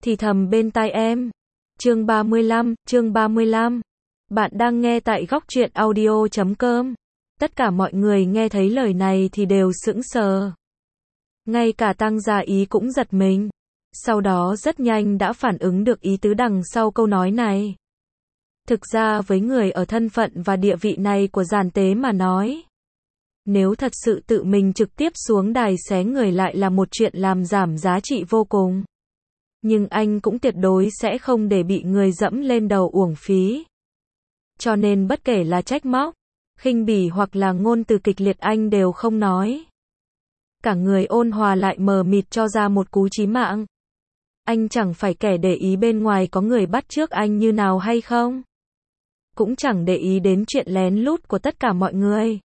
thì thầm bên tai em. Chương 35. Bạn đang nghe tại góc truyện audio.com. Tất cả mọi người nghe thấy lời này thì đều sững sờ. Ngay cả Tăng Gia Ý cũng giật mình. Sau đó rất nhanh đã phản ứng được ý tứ đằng sau câu nói này. Thực ra với người ở thân phận và địa vị này của Giản Tế mà nói, nếu thật sự tự mình trực tiếp xuống đài xé người lại là một chuyện làm giảm giá trị vô cùng. Nhưng anh cũng tuyệt đối sẽ không để bị người dẫm lên đầu uổng phí. Cho nên bất kể là trách móc, khinh bỉ hoặc là ngôn từ kịch liệt anh đều không nói. Cả người ôn hòa lại mờ mịt cho ra một cú chí mạng. Anh chẳng phải kẻ để ý bên ngoài có người bắt chước anh như nào hay không. Cũng chẳng để ý đến chuyện lén lút của tất cả mọi người.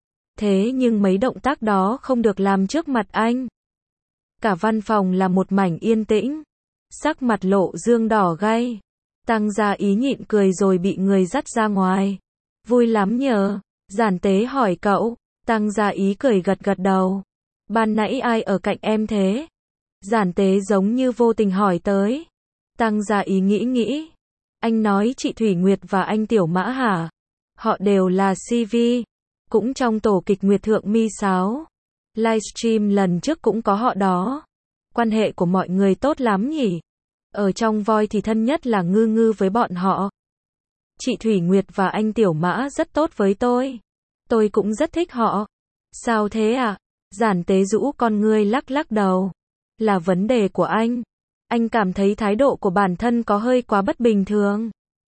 Thế nhưng mấy động tác đó không được làm trước mặt anh. Cả văn phòng là một mảnh yên tĩnh. Sắc mặt Lộ Dương đỏ gay. Tăng Gia Ý nhịn cười rồi bị người dắt ra ngoài. Vui lắm nhờ. Giản Tế hỏi cậu. Tăng Gia Ý cười gật gật đầu. Ban nãy ai ở cạnh em thế? Giản Tế giống như vô tình hỏi tới. Tăng Gia Ý nghĩ. Anh nói chị Thủy Nguyệt và anh Tiểu Mã hả? Họ đều là CV. Cũng trong tổ kịch Nguyệt Thượng Mi Sáo. Livestream lần trước cũng có họ đó. Quan hệ của mọi người tốt lắm nhỉ? Ở trong Voi thì thân nhất là Ngư Ngư với bọn họ. Chị Thủy Nguyệt và anh Tiểu Mã rất tốt với tôi. Tôi cũng rất thích họ. Sao thế à? Giản Tế rũ con ngươi lắc đầu. Là vấn đề của anh. Anh cảm thấy thái độ của bản thân có hơi quá bất bình thường.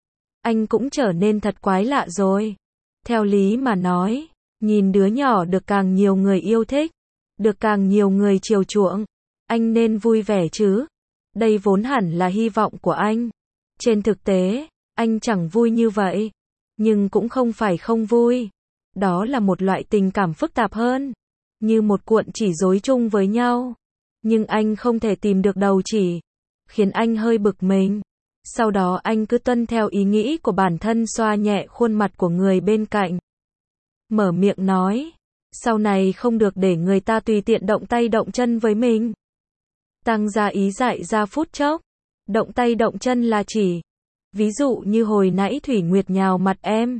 Anh cũng trở nên thật quái lạ rồi. Theo lý mà nói, nhìn đứa nhỏ được càng nhiều người yêu thích, được càng nhiều người chiều chuộng, anh nên vui vẻ chứ. Đây vốn hẳn là hy vọng của anh. Trên thực tế, anh chẳng vui như vậy. Nhưng cũng không phải không vui. Đó là một loại tình cảm phức tạp hơn. Như một cuộn chỉ rối chung với nhau. Nhưng anh không thể tìm được đầu chỉ. Khiến anh hơi bực mình. Sau đó anh cứ tuân theo ý nghĩ của bản thân xoa nhẹ khuôn mặt của người bên cạnh. Mở miệng nói. Sau này không được để người ta tùy tiện động tay động chân với mình. Tăng Gia Ý dại ra phút chốc. Động tay động chân là chỉ. Ví dụ như hồi nãy Thủy Nguyệt nhào mặt em.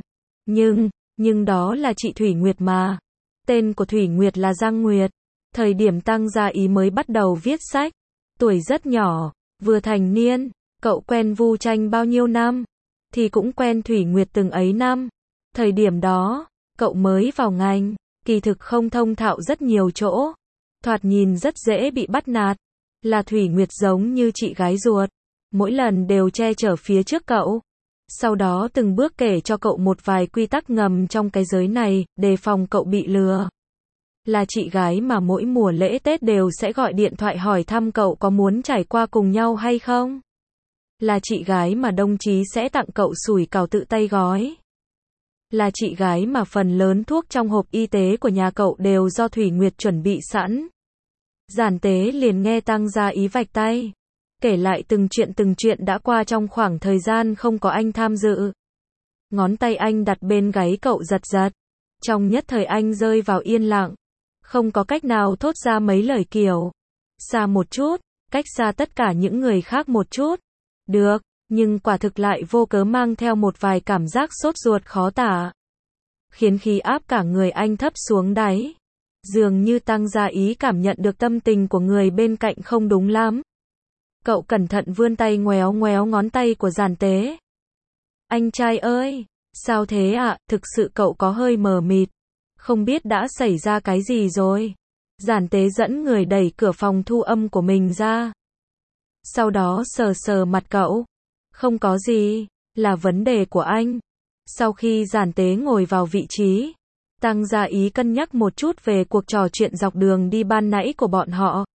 Nhưng đó là chị Thủy Nguyệt mà. Tên của Thủy Nguyệt là Giang Nguyệt. Thời điểm Tăng Gia Ý mới bắt đầu viết sách. Tuổi rất nhỏ, vừa thành niên. Cậu quen Vu Tranh bao nhiêu năm? Thì cũng quen Thủy Nguyệt từng ấy năm. Thời điểm đó, cậu mới vào ngành. Kỳ thực không thông thạo rất nhiều chỗ. Thoạt nhìn rất dễ bị bắt nạt. Là Thủy Nguyệt giống như chị gái ruột. Mỗi lần đều che chở phía trước cậu. Sau đó từng bước kể cho cậu một vài quy tắc ngầm trong cái giới này, đề phòng cậu bị lừa. Là chị gái mà mỗi mùa lễ Tết đều sẽ gọi điện thoại hỏi thăm cậu có muốn trải qua cùng nhau hay không. Là chị gái mà đồng chí sẽ tặng cậu sủi cảo tự tay gói. Là chị gái mà phần lớn thuốc trong hộp y tế của nhà cậu đều do Thủy Nguyệt chuẩn bị sẵn. Giản Tế liền nghe Tăng Gia Ý vạch tay. Kể lại từng chuyện đã qua trong khoảng thời gian không có anh tham dự. Ngón tay anh đặt bên gáy cậu giật. Trong nhất thời anh rơi vào yên lặng. Không có cách nào thốt ra mấy lời kiểu. Xa một chút, cách xa tất cả những người khác một chút. Được, nhưng quả thực lại vô cớ mang theo một vài cảm giác sốt ruột khó tả. Khiến khí áp cả người anh thấp xuống đáy. Dường như Tăng Gia Ý cảm nhận được tâm tình của người bên cạnh không đúng lắm. Cậu cẩn thận vươn tay ngoéo ngón tay của Giản Tế. Anh trai ơi, sao thế ạ? Thực sự cậu có hơi mờ mịt. Không biết đã xảy ra cái gì rồi. Giản Tế dẫn người đẩy cửa phòng thu âm của mình ra. Sau đó sờ mặt cậu. Không có gì, là vấn đề của anh. Sau khi Giản Tế ngồi vào vị trí, Tăng Gia Ý cân nhắc một chút về cuộc trò chuyện dọc đường đi ban nãy của bọn họ.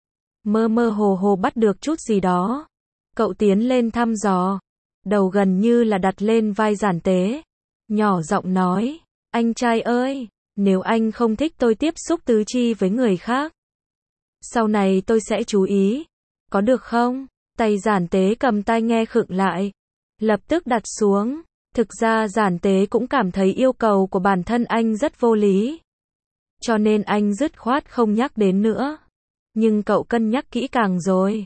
Mơ hồ bắt được chút gì đó. Cậu tiến lên thăm dò. Đầu gần như là đặt lên vai Giản Tế. Nhỏ giọng nói. Anh trai ơi, nếu anh không thích tôi tiếp xúc tứ chi với người khác, sau này tôi sẽ chú ý. Có được không? Tay Giản Tế cầm tai nghe khựng lại. Lập tức đặt xuống. Thực ra Giản Tế cũng cảm thấy yêu cầu của bản thân anh rất vô lý. Cho nên anh dứt khoát không nhắc đến nữa. Nhưng cậu cân nhắc kỹ càng rồi.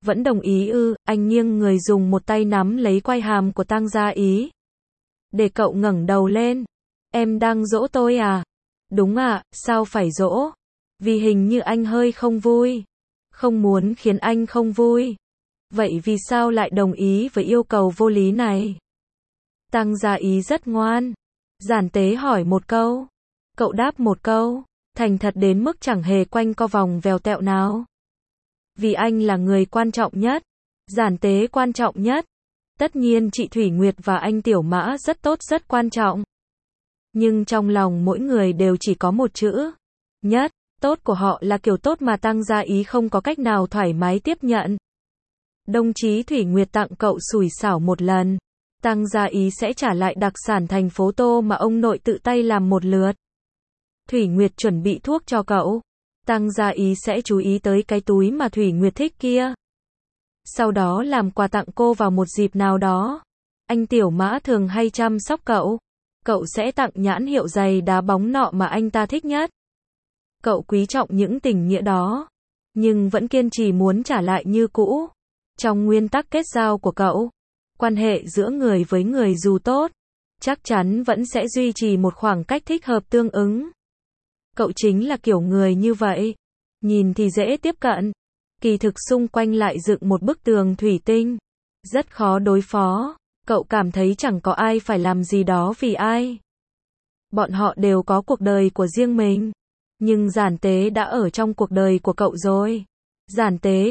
Vẫn đồng ý ư? Anh nghiêng người dùng một tay nắm lấy quai hàm của Tang Gia Ý. Để cậu ngẩng đầu lên. Em đang dỗ tôi à? Đúng ạ, sao phải dỗ? Vì hình như anh hơi không vui. Không muốn khiến anh không vui. Vậy vì sao lại đồng ý với yêu cầu vô lý này? Tang Gia Ý rất ngoan. Giản tế hỏi một câu. Cậu đáp một câu. Thành thật đến mức chẳng hề quanh co vòng vèo tẹo nào. Vì anh là người quan trọng nhất. Giản tế quan trọng nhất. Tất nhiên chị Thủy Nguyệt và anh Tiểu Mã rất tốt, rất quan trọng. Nhưng trong lòng mỗi người đều chỉ có một chữ. Nhất. Tốt của họ là kiểu tốt mà Tang Gia Ý không có cách nào thoải mái tiếp nhận. Đồng chí Thủy Nguyệt tặng cậu sủi xảo một lần. Tang Gia Ý sẽ trả lại đặc sản thành phố Tô mà ông nội tự tay làm một lượt. Thủy Nguyệt chuẩn bị thuốc cho cậu. Tang Gia Ý sẽ chú ý tới cái túi mà Thủy Nguyệt thích kia. Sau đó làm quà tặng cô vào một dịp nào đó. Anh Tiểu Mã thường hay chăm sóc cậu. Cậu sẽ tặng nhãn hiệu giày đá bóng nọ mà anh ta thích nhất. Cậu quý trọng những tình nghĩa đó. Nhưng vẫn kiên trì muốn trả lại như cũ. Trong nguyên tắc kết giao của cậu, quan hệ giữa người với người dù tốt, chắc chắn vẫn sẽ duy trì một khoảng cách thích hợp tương ứng. Cậu chính là kiểu người như vậy. Nhìn thì dễ tiếp cận. Kỳ thực xung quanh lại dựng một bức tường thủy tinh. Rất khó đối phó. Cậu cảm thấy chẳng có ai phải làm gì đó vì ai. Bọn họ đều có cuộc đời của riêng mình. Nhưng Giản tế đã ở trong cuộc đời của cậu rồi. Giản tế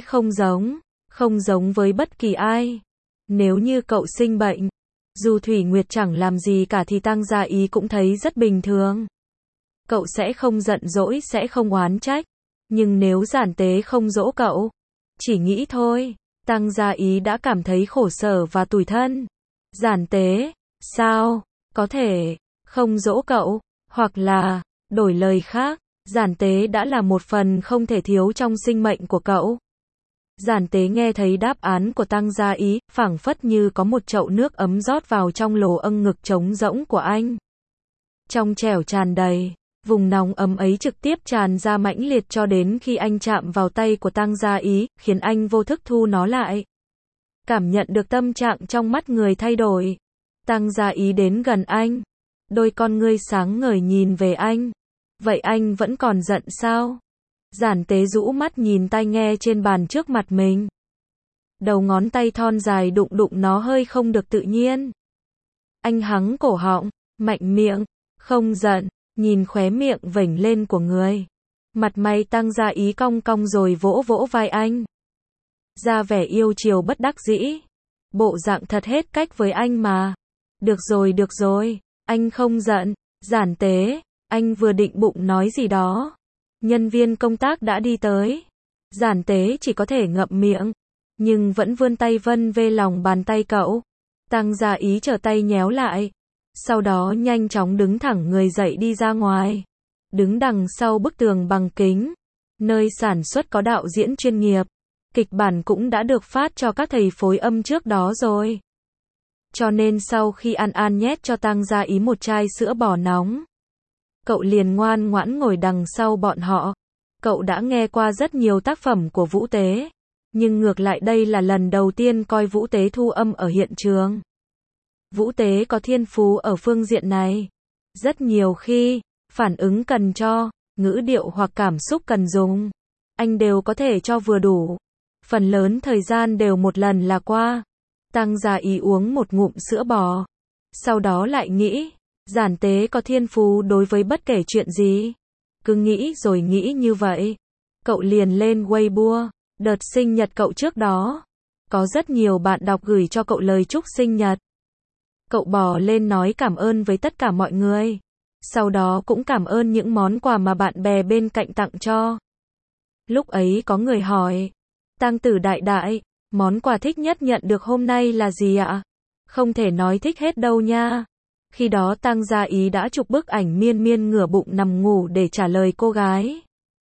không giống với bất kỳ ai. Nếu như cậu sinh bệnh, dù Thủy Nguyệt chẳng làm gì cả thì Tang Gia Ý cũng thấy rất bình thường. Cậu sẽ không giận dỗi, sẽ không oán trách. Nhưng nếu Giản tế không dỗ cậu, chỉ nghĩ thôi, Tang Gia Ý đã cảm thấy khổ sở và tủi thân. Giản tế, sao có thể không dỗ cậu, hoặc là, đổi lời khác, Giản tế đã là một phần không thể thiếu trong sinh mệnh của cậu. Giản tế nghe thấy đáp án của Tang Gia Ý, phảng phất như có một chậu nước ấm rót vào trong lỗ âng ngực trống rỗng của anh. Trong trẻo tràn đầy, vùng nóng ấm ấy trực tiếp tràn ra mãnh liệt cho đến khi anh chạm vào tay của Tang Gia Ý, khiến anh vô thức thu nó lại. Cảm nhận được tâm trạng trong mắt người thay đổi. Tang Gia Ý đến gần anh. Đôi con ngươi sáng ngời nhìn về anh. Vậy anh vẫn còn giận sao? Giản tế rũ mắt nhìn tai nghe trên bàn trước mặt mình. Đầu ngón tay thon dài đụng đụng nó hơi không được tự nhiên. Anh hắng cổ họng, mạnh miệng, không giận, nhìn khóe miệng vểnh lên của người. Mặt mày Tang Gia Ý cong cong rồi vỗ vỗ vai anh. Ra vẻ yêu chiều bất đắc dĩ. Bộ dạng thật hết cách với anh mà. Được rồi, anh không giận. Giản tế, anh vừa định bụng nói gì đó. Nhân viên công tác đã đi tới. Giản tế chỉ có thể ngậm miệng, nhưng vẫn vươn tay vân về lòng bàn tay cậu. Tang Gia Ý trở tay nhéo lại. Sau đó nhanh chóng đứng thẳng người dậy đi ra ngoài. Đứng đằng sau bức tường bằng kính, nơi sản xuất có đạo diễn chuyên nghiệp. Kịch bản cũng đã được phát cho các thầy phối âm trước đó rồi. Cho nên sau khi An nhét cho Tang Gia Ý một chai sữa bò nóng, cậu liền ngoan ngoãn ngồi đằng sau bọn họ. Cậu đã nghe qua rất nhiều tác phẩm của Vũ Tế, nhưng ngược lại đây là lần đầu tiên coi Vũ Tế thu âm ở hiện trường. Vũ Tế có thiên phú ở phương diện này. Rất nhiều khi, phản ứng cần cho, ngữ điệu hoặc cảm xúc cần dùng, anh đều có thể cho vừa đủ. Phần lớn thời gian đều một lần là qua. Tang Gia Ý uống một ngụm sữa bò. Sau đó lại nghĩ, Giản tế có thiên phú đối với bất kể chuyện gì. Cứ nghĩ rồi nghĩ như vậy. Cậu liền lên Weibo, đợt sinh nhật cậu trước đó. Có rất nhiều bạn đọc gửi cho cậu lời chúc sinh nhật. Cậu bò lên nói cảm ơn với tất cả mọi người. Sau đó cũng cảm ơn những món quà mà bạn bè bên cạnh tặng cho. Lúc ấy có người hỏi, Tang tử đại, món quà thích nhất nhận được hôm nay là gì ạ? Không thể nói thích hết đâu nha. Khi đó Tang Gia Ý đã chụp bức ảnh miên ngửa bụng nằm ngủ để trả lời cô gái.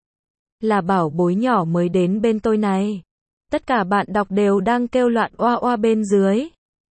Là bảo bối nhỏ mới đến bên tôi này. Tất cả bạn đọc đều đang kêu loạn oa oa bên dưới.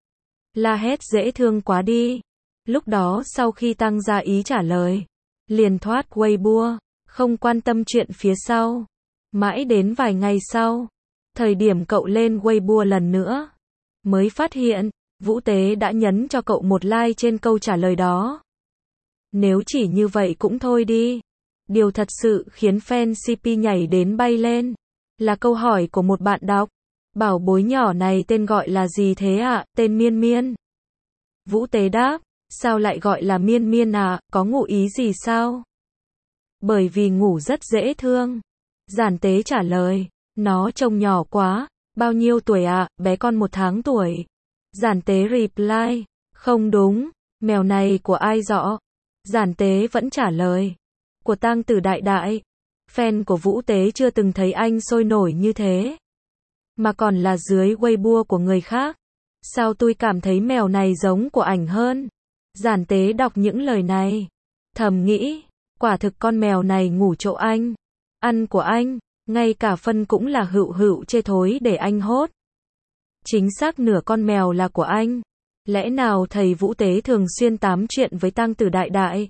La hét dễ thương quá đi. Lúc đó sau khi Tang Gia Ý trả lời, liền thoát Weibo, không quan tâm chuyện phía sau. Mãi đến vài ngày sau, Thời điểm cậu lên Weibo lần nữa, mới phát hiện, Vũ Tế đã nhấn cho cậu một like trên câu trả lời đó. Nếu chỉ như vậy cũng thôi đi. Điều thật sự khiến fan CP nhảy đến bay lên, là câu hỏi của một bạn đọc. Bảo bối nhỏ này tên gọi là gì thế ạ? Tên Miên Miên. Vũ Tế đáp, sao lại gọi là Miên Miên à, có ngụ ý gì sao? Bởi vì ngủ rất dễ thương. Giản Tế trả lời, nó trông nhỏ quá, bao nhiêu tuổi ạ? Bé con 1 tháng tuổi. Giản Tế reply, không đúng, mèo này của ai rõ? Giản Tế vẫn trả lời, của Tang Tử Đại Đại. Fan của Vũ Tế chưa từng thấy anh sôi nổi như thế, mà còn là dưới Weibo của người khác. Sao tôi cảm thấy mèo này giống của ảnh hơn? Giản Tế đọc những lời này, thầm nghĩ, quả thực con mèo này ngủ chỗ anh, ăn của anh, ngay cả phân cũng là hựu hựu chê thối để anh hốt. Chính xác nửa con mèo là của anh. Lẽ nào thầy Vũ Tế thường xuyên tám chuyện với Tang Tử Đại Đại?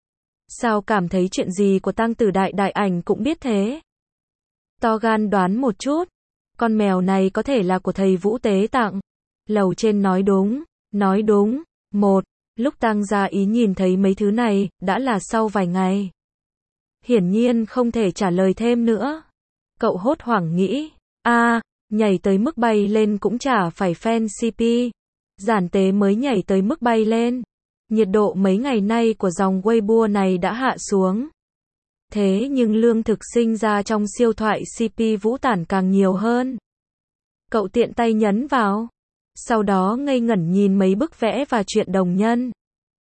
Sao cảm thấy chuyện gì của Tang Tử Đại Đại ảnh cũng biết thế? To gan đoán một chút, con mèo này có thể là của thầy Vũ Tế tặng. Lầu trên nói đúng, nói đúng. Lúc Tang Gia Ý nhìn thấy mấy thứ này, đã là sau vài ngày. Hiển nhiên không thể trả lời thêm nữa. Cậu hốt hoảng nghĩ, nhảy tới mức bay lên cũng chả phải fan CP. Giản Tế mới nhảy tới mức bay lên. Nhiệt độ mấy ngày nay của dòng Weibo này đã hạ xuống. Thế nhưng lương thực sinh ra trong siêu thoại CP Vũ Tản càng nhiều hơn. Cậu tiện tay nhấn vào. Sau đó ngây ngẩn nhìn mấy bức vẽ và truyện đồng nhân.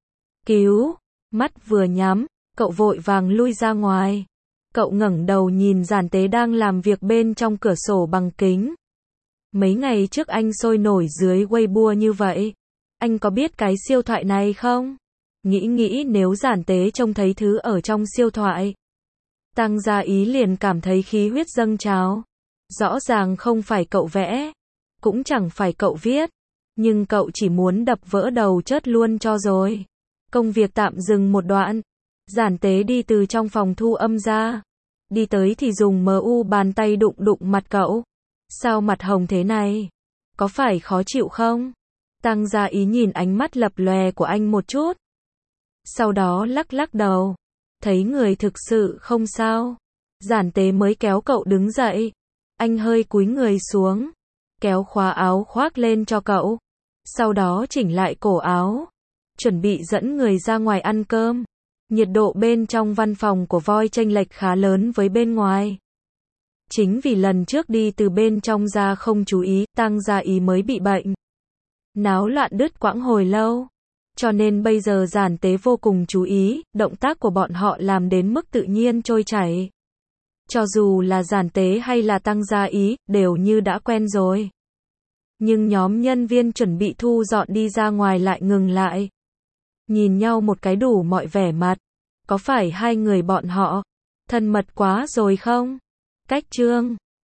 Cứu! Mắt vừa nhắm, cậu vội vàng lui ra ngoài. Cậu ngẩng đầu nhìn Giản Tế đang làm việc bên trong cửa sổ bằng kính. Mấy ngày trước anh sôi nổi dưới Weibo như vậy. Anh có biết cái siêu thoại này không? Nghĩ nếu Giản Tế trông thấy thứ ở trong siêu thoại. Tang Gia Ý liền cảm thấy khí huyết dâng trào. Rõ ràng không phải cậu vẽ, cũng chẳng phải cậu viết, nhưng cậu chỉ muốn đập vỡ đầu chớt luôn cho rồi. Công việc tạm dừng một đoạn. Giản Tế đi từ trong phòng thu âm ra. Đi tới thì dùng MU bàn tay đụng mặt cậu. Sao mặt hồng thế này? Có phải khó chịu không? Tang Gia Ý nhìn ánh mắt lập lòe của anh một chút. Sau đó lắc đầu. Thấy người thực sự không sao. Giản Tế mới kéo cậu đứng dậy. Anh hơi cúi người xuống, kéo khóa áo khoác lên cho cậu. Sau đó chỉnh lại cổ áo. Chuẩn bị dẫn người ra ngoài ăn cơm. Nhiệt độ bên trong văn phòng của Voi chênh lệch khá lớn với bên ngoài. Chính vì lần trước đi từ bên trong ra không chú ý, Tang Gia Ý mới bị bệnh. Náo loạn đứt quãng hồi lâu. Cho nên bây giờ Giản Tế vô cùng chú ý, động tác của bọn họ làm đến mức tự nhiên trôi chảy. Cho dù là Giản Tế hay là Tang Gia Ý, đều như đã quen rồi. Nhưng nhóm nhân viên chuẩn bị thu dọn đi ra ngoài lại ngừng lại. Nhìn nhau một cái đủ mọi vẻ mặt. Có phải hai người bọn họ thân mật quá rồi không? Cách chương